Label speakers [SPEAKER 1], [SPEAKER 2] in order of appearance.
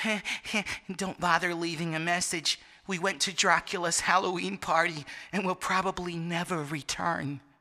[SPEAKER 1] Don't bother leaving a message. We went to Dracula's Halloween party and will probably never return.